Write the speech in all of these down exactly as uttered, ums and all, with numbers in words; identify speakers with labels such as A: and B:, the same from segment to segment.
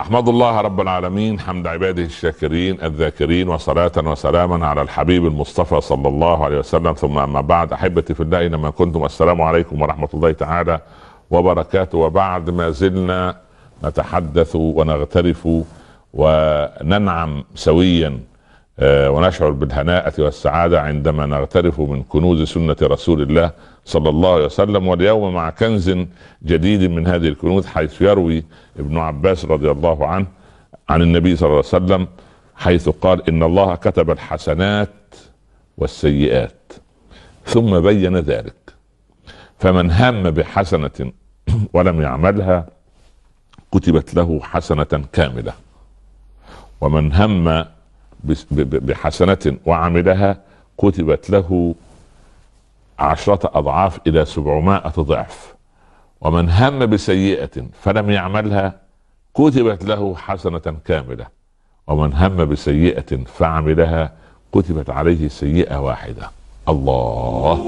A: احمد الله رب العالمين حمد عباده الشاكرين الذاكرين، وصلاة وسلاما على الحبيب المصطفى صلى الله عليه وسلم. ثم اما بعد، احبتي في الله اينما كنتم، السلام عليكم ورحمة الله تعالى وبركاته. وبعد ما زلنا نتحدث ونغترف وننعم سويا ونشعر بالهناءة والسعادة عندما نغترف من كنوز سنة رسول الله صلى الله عليه وسلم. واليوم مع كنز جديد من هذه الكنوز، حيث يروي ابن عباس رضي الله عنه عن النبي صلى الله عليه وسلم، حيث قال: إن الله كتب الحسنات والسيئات ثم بين ذلك، فمن هم بحسنة ولم يعملها كتبت له حسنة كاملة، ومن هم بحسنة وعملها كتبت له عشرة أضعاف إلى سبعمائة ضعف، ومن هم بسيئة فلم يعملها كتبت له حسنة كاملة، ومن هم بسيئة فعملها كتبت عليه سيئة واحدة. الله.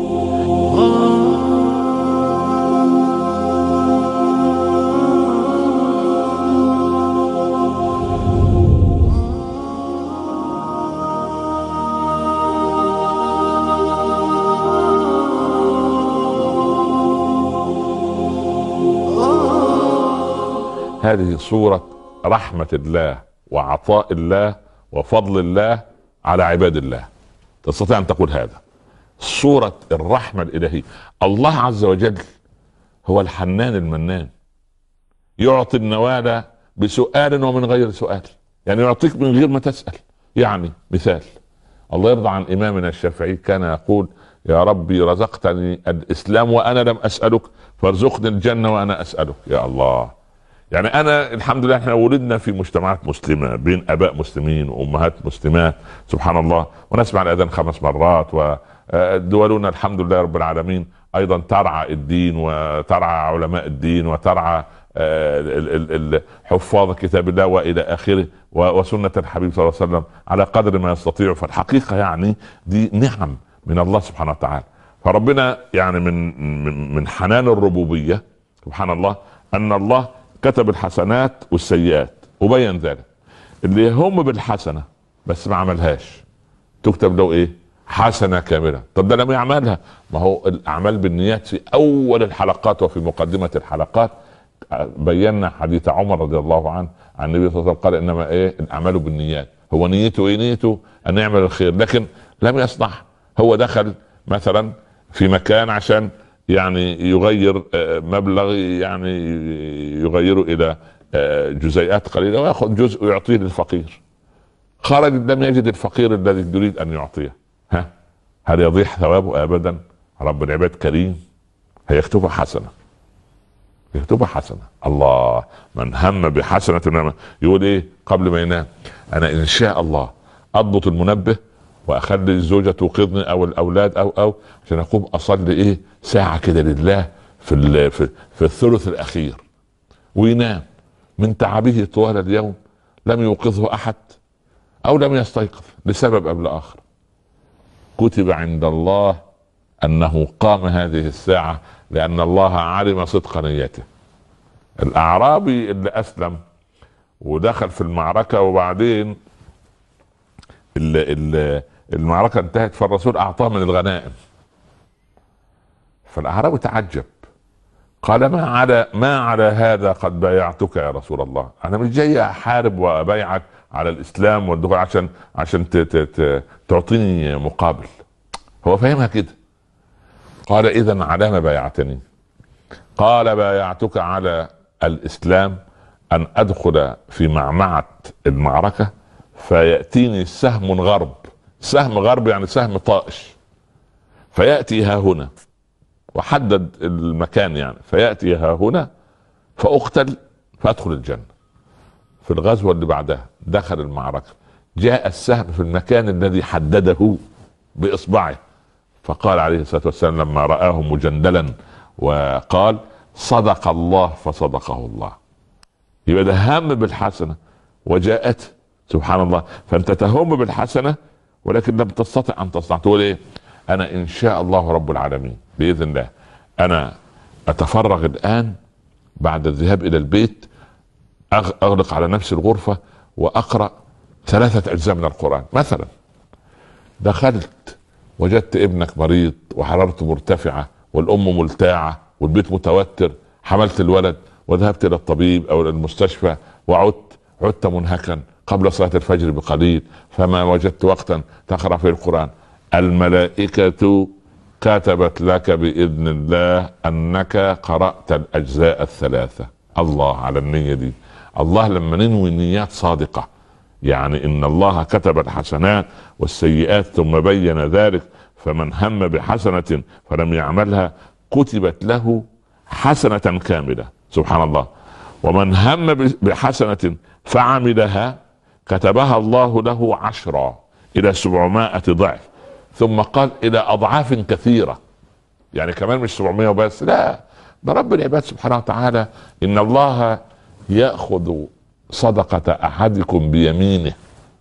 A: هذه صورة رحمة الله وعطاء الله وفضل الله على عباد الله. تستطيع أن تقول هذا صورة الرحمة الإلهية. الله عز وجل هو الحنان المنان، يعطي النوال بسؤال ومن غير سؤال، يعني يعطيك من غير ما تسأل. يعني مثال، الله يرضى عن إمامنا الشافعي كان يقول: يا ربي رزقتني الإسلام وأنا لم أسألك، فارزقني الجنة وأنا أسألك. يا الله. يعني انا الحمد لله احنا ولدنا في مجتمعات مسلمه بين اباء مسلمين وامهات مسلمات، سبحان الله، ونسمع الاذان خمس مرات، ودولنا الحمد لله رب العالمين ايضا ترعى الدين وترعى علماء الدين وترعى حفاظ كتاب الله والى اخره وسنه الحبيب صلى الله عليه وسلم على قدر ما يستطيع. فالحقيقه يعني دي نعم من الله سبحانه وتعالى. فربنا يعني من من حنان الربوبيه سبحان الله ان الله كتب الحسنات والسيئات وبين ذلك. اللي يهم بالحسنة بس ما عملهاش تكتب له ايه؟ حسنة كاملة. طب ده لم يعملها، ما هو الاعمال بالنيات. في اول الحلقات وفي مقدمة الحلقات بينا حديث عمر رضي الله عنه عن النبي صلى الله عليه وسلم، قال: انما ايه الاعمال بالنيات. هو نيته ايه؟ نيته ان يعمل الخير لكن لم يصنع. هو دخل مثلا في مكان عشان يعني يغير مبلغ، يعني يغيره الى جزيئات قليله وياخذ جزء ويعطيه للفقير. خرج لم يجد الفقير الذي يريد ان يعطيه. ها هل يضيع ثوابه؟ ابدا. رب العباد كريم، هيكتبها حسنه، يكتبها حسنه. الله. من هم بحسنه يقول ايه قبل ما ينام؟ انا ان شاء الله اضبط المنبه واخلي الزوجه توقظني او الاولاد او او عشان اقوم اصلي ايه ساعه كده لله في في, في الثلث الاخير، وينام من تعبه طوال اليوم، لم يوقظه احد او لم يستيقظ لسبب ام لاخر، كتب عند الله انه قام هذه الساعه لان الله علم صدق نيته. الاعرابي اللي اسلم ودخل في المعركه وبعدين اللي المعركة انتهت فالرسول اعطاه من الغنائم، فالاعرابي تعجب قال: ما على ما على هذا قد بايعتك يا رسول الله، انا مش جاي احارب وابايعك على الاسلام والدخول عشان عشان تعطيني مقابل. هو فهمها كده. قال: اذا على ما بايعتني؟ قال: بايعتك على الاسلام، ان ادخل في معمعة المعركة فيأتيني سهم غرب. سهم غرب يعني سهم طائش، فيأتي ها هنا، وحدد المكان يعني، فيأتي ها هنا فأقتل فأدخل الجنة. في الغزوة اللي بعدها دخل المعركة، جاء السهم في المكان الذي حدده بإصبعه، فقال عليه الصلاة والسلام لما رآه مجندلا وقال: صدق الله فصدقه الله. يبقى ده هم بالحسنة وجاءت سبحان الله. فأنت تهم بالحسنة ولكن لم تستطع ان تصنع. تقول ايه؟ انا ان شاء الله رب العالمين باذن الله انا اتفرغ الان بعد الذهاب الى البيت اغلق على نفسي الغرفة واقرأ ثلاثة اجزاء من القرآن مثلا. دخلت وجدت ابنك مريض وحرارته مرتفعة والام ملتاعة والبيت متوتر، حملت الولد وذهبت الى الطبيب او الى المستشفى وعدت عدت منهكا قبل صلاة الفجر بقليل، فما وجدت وقتا تقرأ في القرآن. الملائكة كتبت لك بإذن الله أنك قرأت الأجزاء الثلاثة. الله على النية دي. الله لما ننوي نيات صادقة، يعني إن الله كتب الحسنات والسيئات ثم بين ذلك، فمن هم بحسنة فلم يعملها كتبت له حسنة كاملة. سبحان الله. ومن هم بحسنة فعملها كتبها الله له عشرا إلى سبعمائة ضعف، ثم قال إلى أضعاف كثيرة. يعني كمان مش سبعمائة وبس، لا، ده رب العباد سبحانه وتعالى إن الله يأخذ صدقة أحدكم بيمينه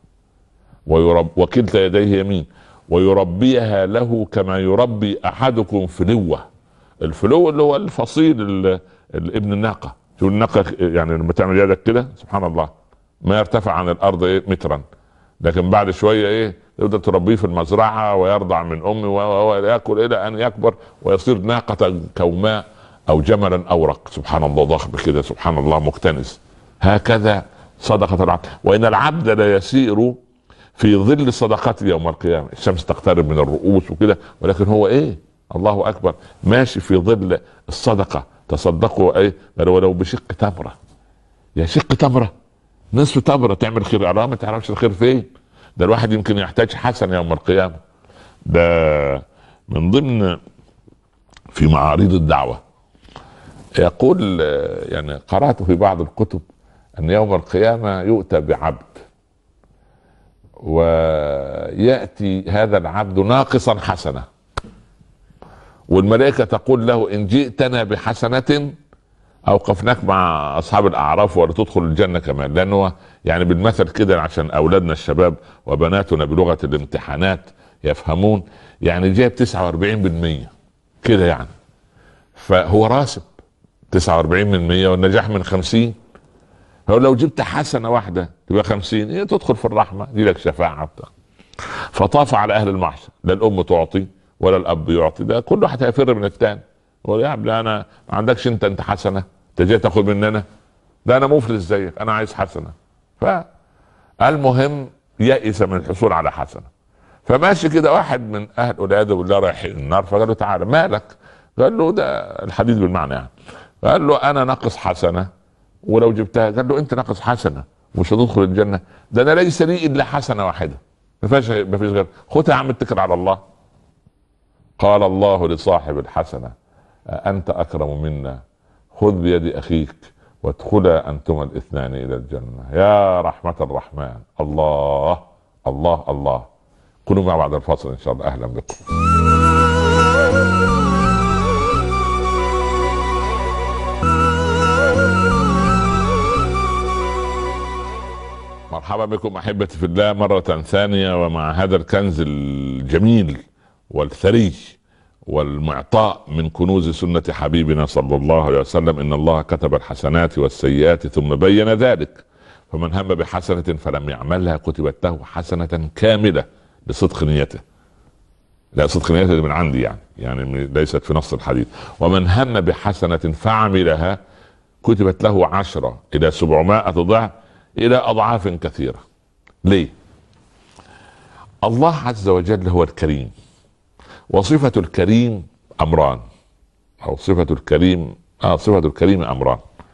A: ويرب وكلتا يديه يمين ويربيها له كما يربي أحدكم فلوة. الفلو اللي هو الفصيل الابن الناقة. شو الناقة يعني لما تعمل يدك كده سبحان الله ما يرتفع عن الأرض إيه مترا، لكن بعد شوية إيه تقدر تربيه في المزرعة ويرضع من أمه ويأكل إلى أن يكبر ويصير ناقة كوماء أو جملا أورق. سبحان الله ضخم كده سبحان الله مكتنز. هكذا صدقة العبد. وإن العبد لا يسير في ظل صدقته يوم القيامة. الشمس تقترب من الرؤوس وكده، ولكن هو إيه الله أكبر ماشي في ظل الصدقة. تصدقوا إيه ولو بشق تمرة. يا شق تمرة نصف تمرة تعمل خير. على ما تعرفش الخير فين. ده الواحد يمكن يحتاج حسن يوم القيامة. ده من ضمن في معارض الدعوة يقول، يعني قرأت في بعض الكتب أن يوم القيامة يؤتى بعبد ويأتي هذا العبد ناقصا حسنة، والملائكة تقول له إن جئتنا بحسنة أوقفناك مع أصحاب الأعراف ولا تدخل الجنة كمان. لأنه يعني بالمثل كده عشان أولادنا الشباب وبناتنا بلغة الامتحانات يفهمون، يعني جايب تسعة وأربعين بالمية كده يعني، فهو راسب تسعة وأربعين بالمية والنجاح من خمسين. هو لو جبت حسنة واحدة تبقى خمسين، إيه تدخل في الرحمة دي لك شفاعة. فطاف على أهل المحشر، لا الأم تعطي ولا الأب يعطي، ده كل واحد هيفر من الثاني. يقول يا ابني انا ما عندكش انت انت حسنه، انت جاي تاخد مننا؟ ده انا مفلس زيك، انا عايز حسنه. فالمهم يئس من الحصول على حسنه، فماشي كده واحد من اهل والعياذ بالله رايح النار، فقال له تعالى مالك؟ قال له ده الحديث بالمعنى يعني. قال له انا ناقص حسنه ولو جبتها. قال له انت ناقص حسنه مش هتدخل الجنه؟ ده انا ليس لي الا حسنه واحده ما فيش ما فيش غير، خدها يا عم اتكل على الله. قال الله لصاحب الحسنه أنت أكرم منا، خذ بيد أخيك وادخلا أنتما الاثنان إلى الجنة. يا رحمة الرحمن. الله الله الله. كونوا مع بعد الفاصل إن شاء الله. أهلا بكم. مرحبا بكم أحبتي في الله مرة ثانية، ومع هذا الكنز الجميل والثري والمعطاء من كنوز سنة حبيبنا صلى الله عليه وسلم. إن الله كتب الحسنات والسيئات ثم بين ذلك، فمن هم بحسنة فلم يعملها كتبت له حسنة كاملة لصدق نيته. لا صدق نيته من عندي يعني يعني ليست في نص الحديث. ومن هم بحسنة فعملها كتبت له عشرة إلى سبعمائة ضعف إلى أضعاف كثيرة. ليه؟ الله عز وجل هو الكريم، وصفة الكريم أمران، أو صفة الكريم آه صفة الكريم أمران.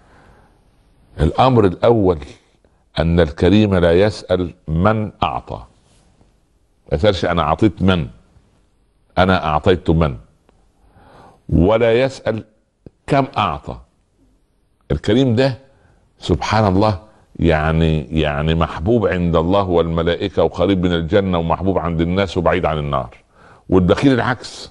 A: الأمر الأول أن الكريم لا يسأل من أعطى، ما يسألش أنا أعطيت من، أنا أعطيت من، ولا يسأل كم أعطى. الكريم ده سبحان الله يعني يعني محبوب عند الله والملائكة وقريب من الجنة ومحبوب عند الناس وبعيد عن النار. والبخيل العكس،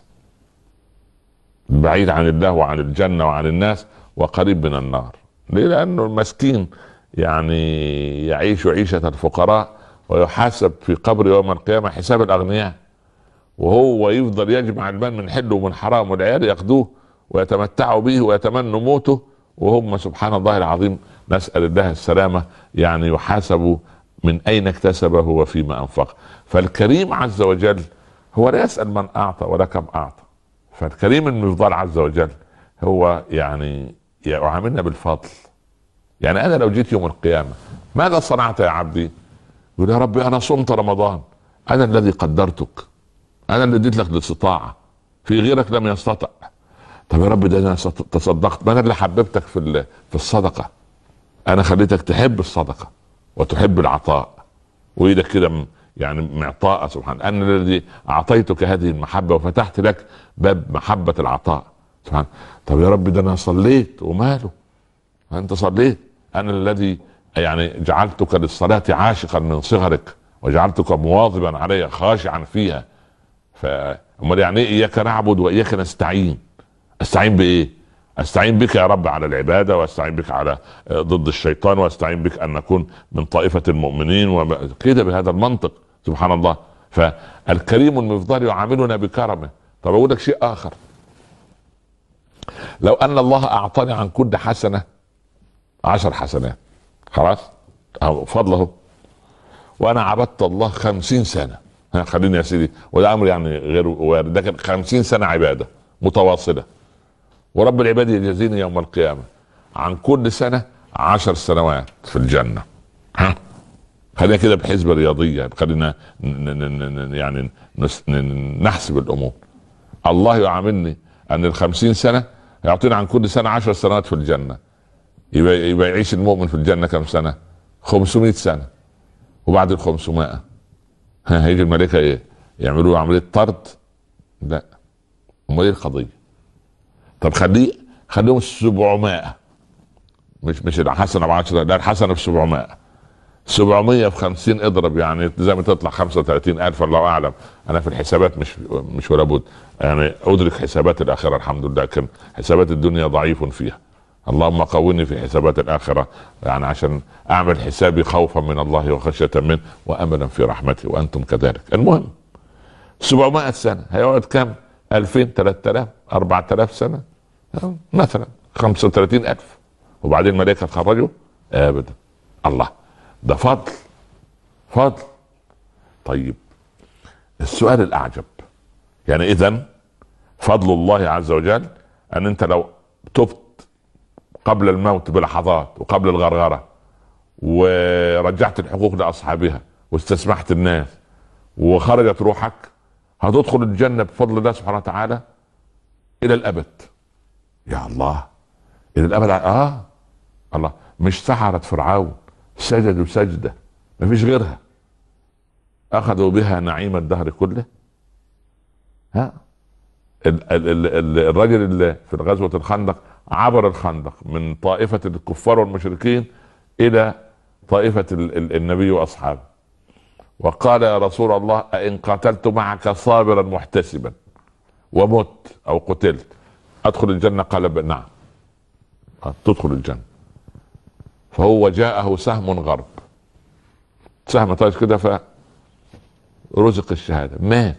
A: بعيد عن الله وعن الجنة وعن الناس وقريب من النار. ليه؟ لأنه المسكين يعني يعيش عيشة الفقراء ويحاسب في قبر يوم القيامة حساب الأغنياء، وهو يفضل يجمع المال من حل ومن حرام، والعيال ياخدوه ويتمتعوا به ويتمنوا موته، وهم سبحان الله العظيم نسأل الله السلامة، يعني يحاسب من أين اكتسبه وفيما أنفق. فالكريم عز وجل هو لا يسأل من أعطى ولا كم أعطى. فالكريم المفضل عز وجل هو يعني يعاملنا بالفضل. يعني أنا لو جيت يوم القيامة ماذا صنعت يا عبدي؟ يقول يا ربي أنا صمت رمضان، أنا الذي قدرتك، أنا اللي اديت لك الاستطاعة، في غيرك لم يستطع. طب يا رب ده انا تصدقت، ما انا اللي حببتك في في الصدقه، انا خليتك تحب الصدقه وتحب العطاء، وايدك كده يعني معطاء. سبحان انا الذي اعطيتك هذه المحبه وفتحت لك باب محبه العطاء. سبحان. طب يا رب ده انا صليت وماله، انت صليت، انا الذي يعني جعلتك للصلاه عاشقا من صغرك وجعلتك مواظبا عليها خاشعا فيها. فامال يعني ايه اياك نعبد واياك نستعين؟ استعين بايه؟ استعين بك يا رب على العباده، واستعين بك على ضد الشيطان، واستعين بك ان نكون من طائفه المؤمنين وكده بهذا المنطق. سبحان الله. فالكريم المفضل يعاملنا بكرمه. طب اقول لك شيء اخر، لو ان الله اعطاني عن كل حسنه عشر حسنات، خلاص فضله، وانا عبدت الله خمسين سنه، خليني يا سيدي، وده امر يعني غير وارد، لكن خمسين سنه عباده متواصله، ورب العباد يجازيني يوم القيامة عن كل سنة عشر سنوات في الجنة. ها خلينا كده بحسبة رياضية، خلينا يعني نحسب الأمور. الله يعاملني أن الخمسين سنة يعطينا عن كل سنة عشر سنوات في الجنة، يبقى, يبقى يعيش المؤمن في الجنة كم سنة؟ خمسمائة سنة. وبعد الخمسمائة ها هيجي الملائكة ايه؟ يعملوا عملية طرد؟ لا. امال ايه القضية؟ طب خليه خليهم سبعمائة، مش مش الحسنه بعشرة، لا الحسنه في سبعمائة. سبعمائة في خمسين اضرب، يعني زي ما تطلع خمسة وثلاثين ألف، الله اعلم. انا في الحسابات مش مش ولا بد، يعني ادرك حسابات الاخره الحمد لله، لكن حسابات الدنيا ضعيف فيها. اللهم قوني في حسابات الاخره، يعني عشان اعمل حسابي خوفا من الله وخشيه منه واملا في رحمته وانتم كذلك. المهم سبعمائة سنه هيقعد كم؟ ألفين، ثلاثة آلاف، أربعة آلاف سنه مثلا، خمسة وثلاثين ألف. وبعدين الملائكة تخرجوا؟ ابدا. الله، ده فضل فضل. طيب السؤال الاعجب، يعني اذا فضل الله عز وجل ان انت لو تبت قبل الموت بلحظات وقبل الغرغرة ورجعت الحقوق لاصحابها واستسمحت الناس وخرجت روحك، هتدخل الجنة بفضل الله سبحانه وتعالى الى الابد. يا الله، الى الابد. اه الله، مش سحرة فرعون سجدوا سجدة مفيش غيرها اخذوا بها نعيم الدهر كله؟ ها ال ال ال الرجل اللي في غزوة الخندق عبر الخندق من طائفة الكفار والمشركين الى طائفة ال ال النبي واصحابه، وقال يا رسول الله ان قاتلت معك صابرا محتسبا ومت او قتلت ادخل الجنة؟ قال نعم تدخل الجنة. فهو جاءه سهم غرب، سهم طايش كده فرزق الشهادة، مات.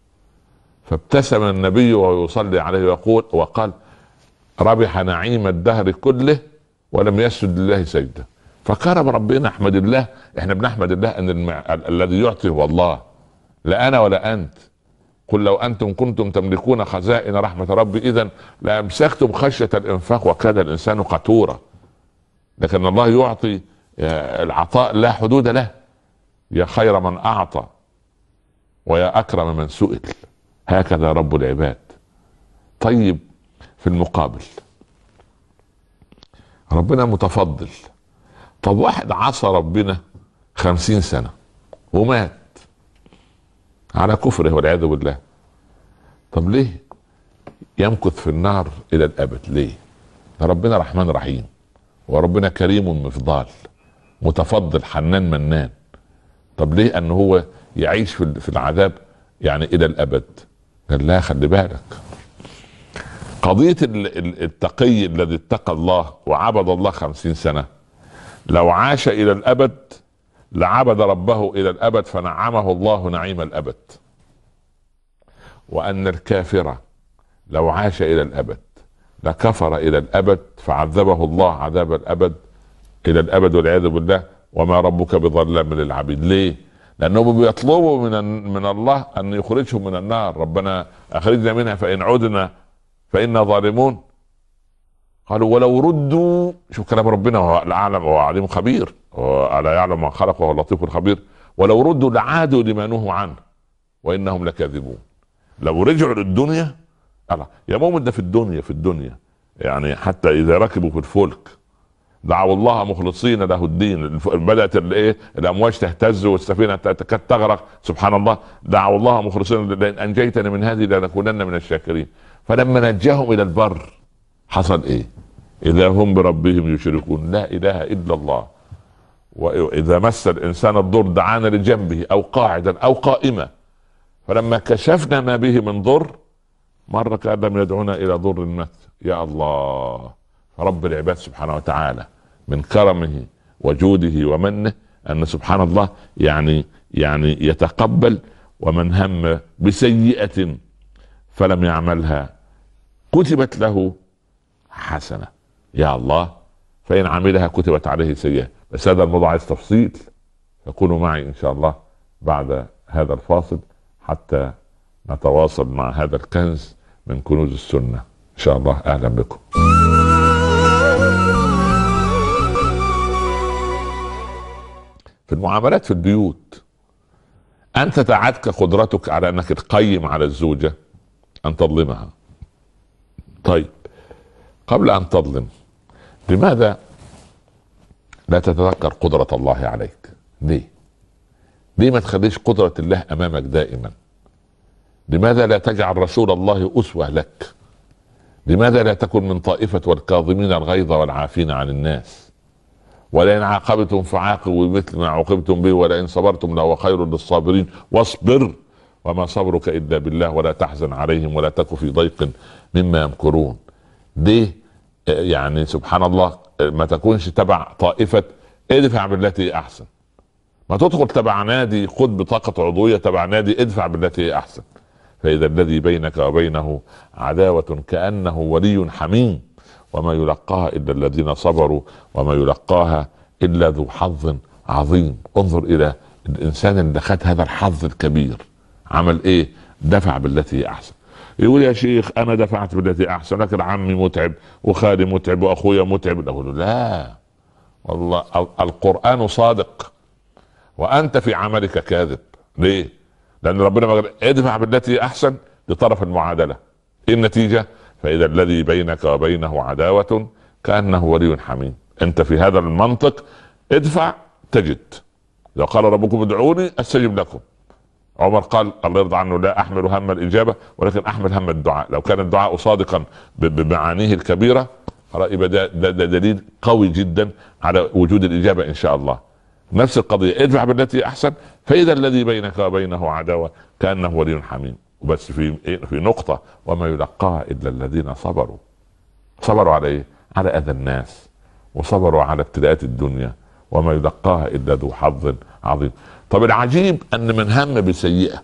A: فابتسم النبي وهو يصلي عليه ويقول وقال ربح نعيم الدهر كله ولم يسجد لله سجدة. فكرم ربنا، احمد الله. احنا بنحمد الله ان المع... الذي يعطي هو الله، لا انا ولا انت. قل لو انتم كنتم تملكون خزائن رحمة ربي اذا لامسكتم خشية الانفاق وكاد الانسان قتورا. لكن الله يعطي العطاء لا حدود له. يا خير من اعطى ويا اكرم من سئل، هكذا رب العباد. طيب في المقابل ربنا متفضل. طب واحد عصى ربنا خمسين سنة ومات على كفره والعياذ بالله، طب ليه يمكث في النار الى الابد؟ ليه؟ ده ربنا رحمن رحيم، وربنا كريم مفضال متفضل حنان منان. طب ليه ان هو يعيش في العذاب يعني الى الابد؟ قال لا، خلي بالك، قضية التقي الذي اتقى الله وعبد الله خمسين سنة لو عاش الى الابد لعبد ربه الى الابد فنعمه الله نعيم الابد. وان الكافر لو عاش الى الابد لكفر الى الابد فعذبه الله عذاب الابد الى الابد والعياذ بالله. وما ربك بظلام للعبيد. ليه؟ لانهم بيطلبوا من من الله ان يخرجهم من النار. ربنا اخرجنا منها فان عدنا فانا ظالمون. قالوا ولو ردوا، شوف كلام ربنا، هو الاعلم وهو عليم خبير، الا يعلم ما خلق وهو اللطيف الخبير. ولو ردوا لعادوا لما نهوا عنه وانهم لكاذبون. لو رجعوا للدنيا، الله يا مؤمن، ده في الدنيا في الدنيا يعني حتى اذا ركبوا في الفلك دعوا الله مخلصين له الدين، بدات الايه الامواج تهتز والسفينه تكاد تغرق، سبحان الله، دعوا الله مخلصين لئن انجيتني من هذه لنكونن من الشاكرين. فلما نجاهم الى البر حصل ايه؟ اذا هم بربهم يشركون. لا اله الا الله. واذا مس الانسان الضر دعانا لجنبه او قاعدا او قائما، فلما كشفنا ما به من ضر مره كان لم يدعونا الى ضر مس. يا الله. رب العباد سبحانه وتعالى من كرمه وجوده ومنه ان سبحان الله يعني يعني يتقبل. ومن هم بسيئة فلم يعملها كتبت له حسنة. يا الله. فإن عملها كتبت عليه سيئة. بس هذا الموضوع عايز تفصيل، فكونوا معي إن شاء الله بعد هذا الفاصل حتى نتواصل مع هذا الكنز من كنوز السنة إن شاء الله. أهلا بكم. في المعاملات في البيوت، أنت تعدك قدرتك على أنك تقيم على الزوجة أن تظلمها. طيب قبل أن تظلم لماذا لا تتذكر قدرة الله عليك؟ ليه؟ ليه ما تخليش قدرة الله أمامك دائما؟ لماذا لا تجعل رسول الله أسوة لك؟ لماذا لا تكن من طائفة والكاظمين الغيظ والعافين عن الناس؟ ولئن عاقبتم فعاقبوا بمثل ما عوقبتم به ولئن صبرتم لهو خير للصابرين واصبر وما صبرك إلا بالله ولا تحزن عليهم ولا تك في ضيق مما يمكرون. ليه يعني سبحان الله ما تكونش تبع طائفة ادفع بالتي احسن؟ ما تدخل تبع نادي خد بطاقة عضوية تبع نادي ادفع بالتي احسن. فاذا الذي بينك وبينه عداوة كأنه ولي حميم وما يلقاها الا الذين صبروا وما يلقاها الا ذو حظ عظيم. انظر الى الانسان اللي خد هذا الحظ الكبير عمل ايه؟ دفع بالتي احسن. يقول يا شيخ انا دفعت بالتي احسن لكن عمي متعب وخالي متعب واخويا متعب. اقول لا والله القرآن صادق وانت في عملك كاذب. ليه؟ لان ربنا ما قال ادفع بالتي احسن لطرف المعادلة. ايه النتيجة؟ فاذا الذي بينك وبينه عداوة كأنه ولي حميم. انت في هذا المنطق ادفع تجد. لو قال ربكم ادعوني استجب لكم. عمر قال الله يرضى عنه لا احمل هم الاجابه ولكن احمل هم الدعاء. لو كان الدعاء صادقا بمعانيه الكبيره يبقى ده, ده, ده دليل قوي جدا على وجود الاجابه ان شاء الله. نفس القضيه ادفع بالتي احسن فاذا الذي بينك وبينه عداوه كانه ولي حميم. وبس في في نقطه وما يلقاها الا الذين صبروا. صبروا على ايه؟ على اذى الناس وصبروا على ابتلاءات الدنيا وما يلقاها الا ذو حظ عظيم. طب العجيب ان من هم بسيئة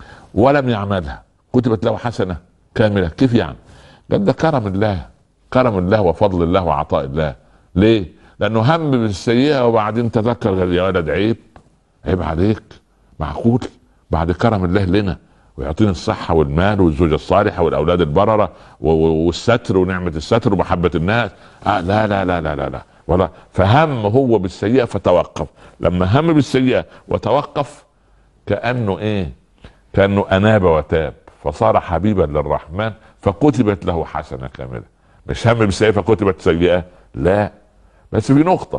A: ولم يعملها كتبت له حسنة كاملة. كيف يعني؟ قال ده كرم الله، كرم الله وفضل الله وعطاء الله. ليه؟ لانه هم بالسيئة وبعدين تذكر يا ولد عيب عيب عليك، معقول بعد كرم الله لنا ويعطيني الصحة والمال والزوجة الصالحة والاولاد البررة والستر ونعمة الستر ومحبة الناس. آه لا لا لا لا لا, لا. ولا فهم هو بالسيئة فتوقف. لما هم بالسيئة وتوقف كأنه ايه؟ كأنه اناب وتاب فصار حبيبا للرحمن فكتبت له حسنة كاملة. مش هم بالسيئة فكتبت سيئة، لا. بس في نقطة،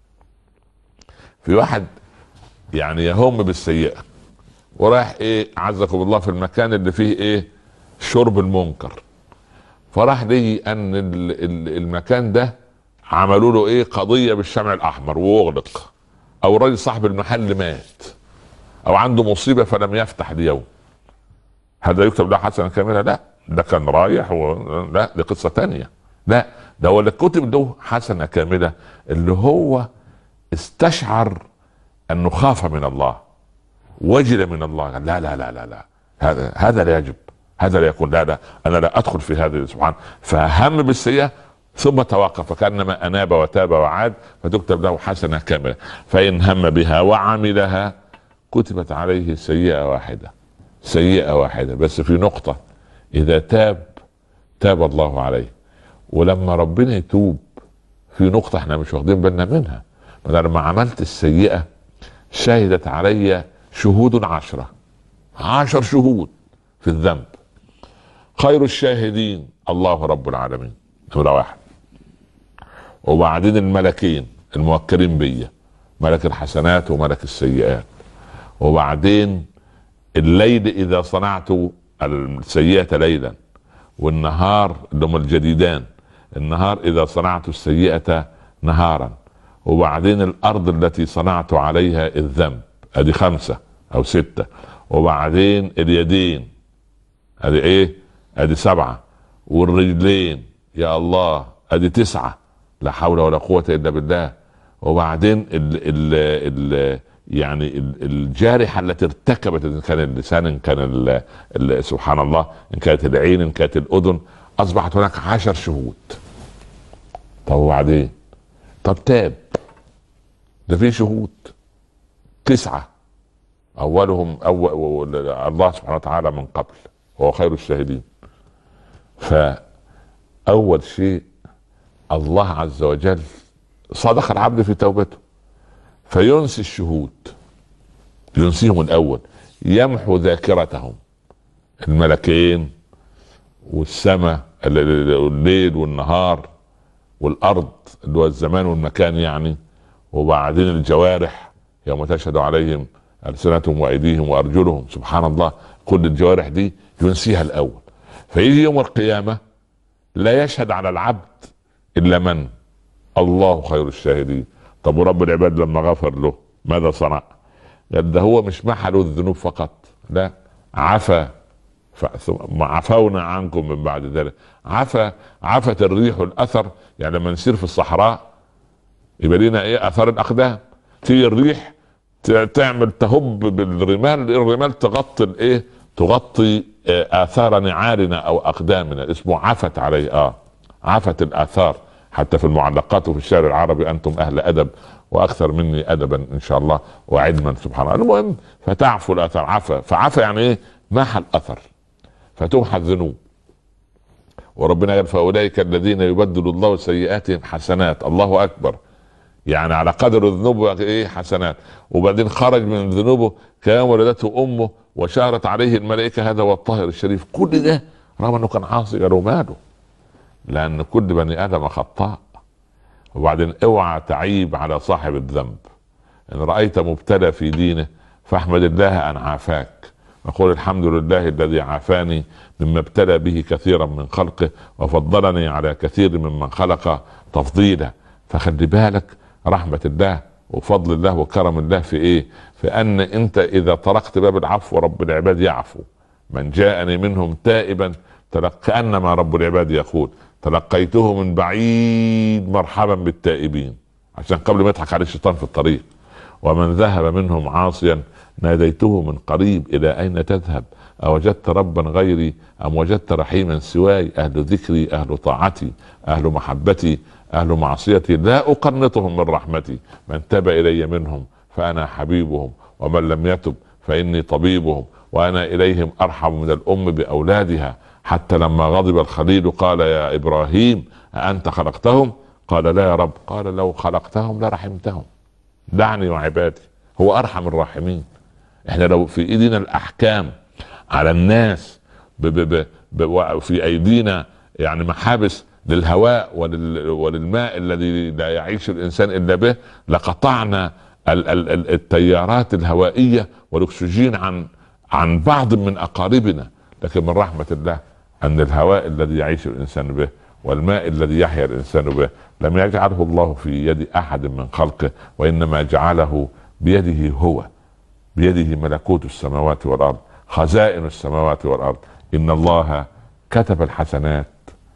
A: في واحد يعني يهم بالسيئة وراح ايه عزكم الله في المكان اللي فيه ايه شرب المنكر، فراح لي ان المكان ده عملوا له ايه قضية بالشمع الاحمر واغلق، او الراجل صاحب المحل مات، او عنده مصيبة فلم يفتح اليوم. هذا يكتب له حسنة كاملة؟ لا، ده كان رايح و... لا دي قصة تانية. لا ده هو اللي كتب له حسنة كاملة اللي هو استشعر انه خاف من الله وجل من الله. لا لا لا لا لا هذا هذا لا يجب، هذا لا يكون. لا لا انا لا ادخل في هذا سبحان. فهم بالسيئة ثم توقف فكأنما أناب وتاب وعاد فتكتب له حسنة كاملة. فإن هم بها وعملها كتبت عليه سيئة واحدة، سيئة واحدة. بس في نقطة، إذا تاب تاب الله عليه. ولما ربنا يتوب في نقطة احنا مش واخدين بالنا منها، لما عملت السيئة شهدت علي شهود عشرة، عشر شهود في الذنب. خير الشاهدين الله رب العالمين نمرة واحد، وبعدين الملكين الموكلين بيا، ملك الحسنات وملك السيئات. وبعدين الليل إذا صنعت السيئة ليلا، والنهار اللي هم الجديدان، النهار إذا صنعت السيئة نهارا. وبعدين الأرض التي صنعت عليها الذنب، ادي خمسة او ستة. وبعدين اليدين، ادي ايه؟ ادي سبعة. والرجلين يا الله ادي تسعة، لا حول ولا قوة الا بالله. وبعدين ال ال ال يعني الجارحة التي ارتكبت، ان كان اللسان، ان كان ال ال سبحان الله، ان كانت العين، ان كانت الاذن، اصبحت هناك عشر شهود. طب وبعدين؟ طب تاب، ده في شهود تسعة، اولهم أول الله سبحانه وتعالى من قبل، وهو خير الشاهدين. فاول شيء الله عز وجل صدق العبد في توبته فينسي الشهود، ينسيهم الاول، يمحو ذاكرتهم، الملكين والسماء، الليل والنهار والارض اللي هو الزمان والمكان يعني. وبعدين الجوارح يوم تشهد عليهم ألسنتهم وايديهم وارجلهم، سبحان الله، كل الجوارح دي ينسيها الاول. فيجي يوم القيامة لا يشهد على العبد الا من؟ الله خير الشاهدين. طب ورب العباد لما غفر له ماذا صنع؟ قال ده هو مش محى له الذنوب فقط، لا، عفا، عفونا عنكم من بعد ذلك. عفا، عفت الريح الاثر. يعني لما نسير في الصحراء يبقى لنا ايه؟ اثار الاقدام. تيجي الريح تعمل تهب بالرمال، الرمال تغطي الايه؟ تغطي اثار نعالنا او اقدامنا، اسمه عفت عليه. اه عفت الاثار. حتى في المعلقات وفي الشعر العربي انتم اهل ادب واكثر مني ادبا ان شاء الله وعلما، سبحان الله. المهم فتعفو الاثر، عفا. فعفا يعني ايه؟ محى الاثر، فتمحى الذنوب. وربنا قال فاولئك الذين يبدل الله سيئاتهم حسنات. الله اكبر، يعني على قدر الذنوب ايه؟ حسنات. وبعدين خرج من ذنوبه كان ولدته امه وشارت عليه الملائكه هذا هو الطاهر الشريف. كل ده رغم انه كان عاصي، قالوا ماله؟ لان كل بني ادم خطاء. وبعدين اوعى تعيب على صاحب الذنب. ان رايت مبتلى في دينه فاحمد الله ان عافاك، وقل الحمد لله الذي عافاني مما ابتلى به كثيرا من خلقه وفضلني على كثير ممن خلق تفضيلا. فخلي بالك رحمة الله وفضل الله وكرم الله في ايه؟ في ان انت اذا طرقت باب العفو رب العباد يعفو. من جاءني منهم تائبا كأنما رب العباد يقول تلقيته من بعيد مرحبا بالتائبين، عشان قبل ما يضحك عليه الشيطان في الطريق. ومن ذهب منهم عاصيا ناديته من قريب الى اين تذهب؟ اوجدت ربا غيري ام وجدت رحيما سواي؟ اهل ذكري، اهل طاعتي، اهل محبتي، اهل معصيتي لا اقنطهم من رحمتي. من تاب الي منهم فانا حبيبهم، ومن لم يتب فاني طبيبهم، وانا اليهم ارحم من الام باولادها. حتى لما غضب الخليل قال يا ابراهيم اانت خلقتهم؟ قال لا يا رب. قال لو خلقتهم لرحمتهم، دعني وعبادي. هو ارحم الراحمين. احنا لو في ايدينا الاحكام على الناس ب ب ب في ايدينا يعني محابس للهواء ولل وللماء الذي لا يعيش الانسان الا به، لقطعنا ال ال ال التيارات الهوائيه والاكسجين عن عن بعض من اقاربنا. لكن من رحمه الله ان الهواء الذي يعيش الانسان به والماء الذي يحيا الانسان به لم يجعله الله في يد احد من خلقه، وانما جعله بيده هو. بيده ملكوت السماوات والارض، خزائن السماوات والارض. ان الله كتب الحسنات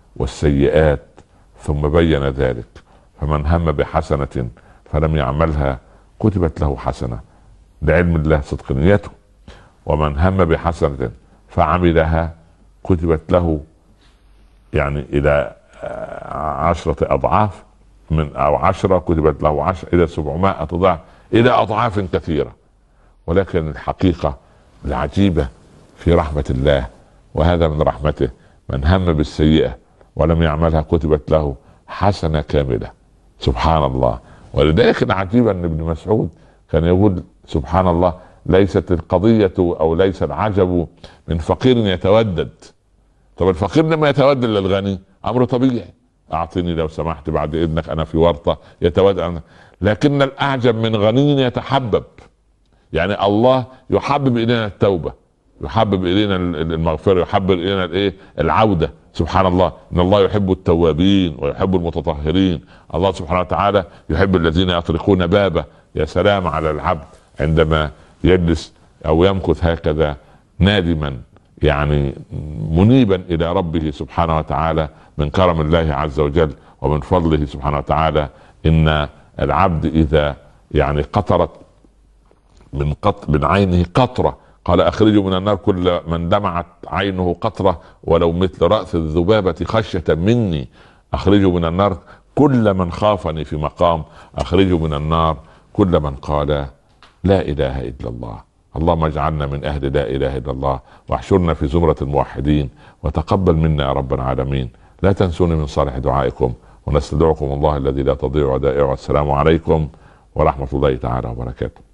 A: والسيئات ثم بين ذلك. فمن هم بحسنة فلم يعملها كتبت له حسنة لعلم الله صدق نيته، ومن هم بحسنة فعملها كتبت له يعني الى عشرة اضعاف من او عشرة كتبت له عشرة الى سبعمائة ضعف الى اضعاف كثيرة. ولكن الحقيقة العجيبة في رحمة الله، وهذا من رحمته، من هم بالسيئة ولم يعملها كتبت له حسنة كاملة. سبحان الله. ولذلك العجيب ان ابن مسعود كان يقول سبحان الله، ليست القضية او ليس العجب من فقير يتودد. طب الفقير لما يتودد للغني امر طبيعي، اعطيني لو سمحت بعد اذنك انا في ورطة، يتودد. لكن الاعجب من غني يتحبب. يعني الله يحبب الينا التوبة، يحبب الينا المغفرة، يحبب الينا الايه العودة. سبحان الله، ان الله يحب التوابين ويحب المتطهرين. الله سبحانه وتعالى يحب الذين يطرقون بابه. يا سلام على العبد عندما يجلس او يمكث هكذا نادما، يعني منيبا الى ربه سبحانه وتعالى من كرم الله عز وجل ومن فضله سبحانه وتعالى. ان العبد اذا يعني قطرت من قط من عينه قطرة، قال اخرجوا من النار كل من دمعت عينه قطرة ولو مثل رأس الذبابة خشية مني. اخرجوا من النار كل من خافني في مقام. اخرجوا من النار كل من قال لا اله الا الله. اللهم اجعلنا من اهل لا اله الا الله، واحشرنا في زمرة الموحدين، وتقبل منا يا رب العالمين. لا تنسوني من صالح دعائكم، ونستودعكم الله الذي لا تضيع ودائعه. والسلام عليكم ورحمة الله تعالى وبركاته.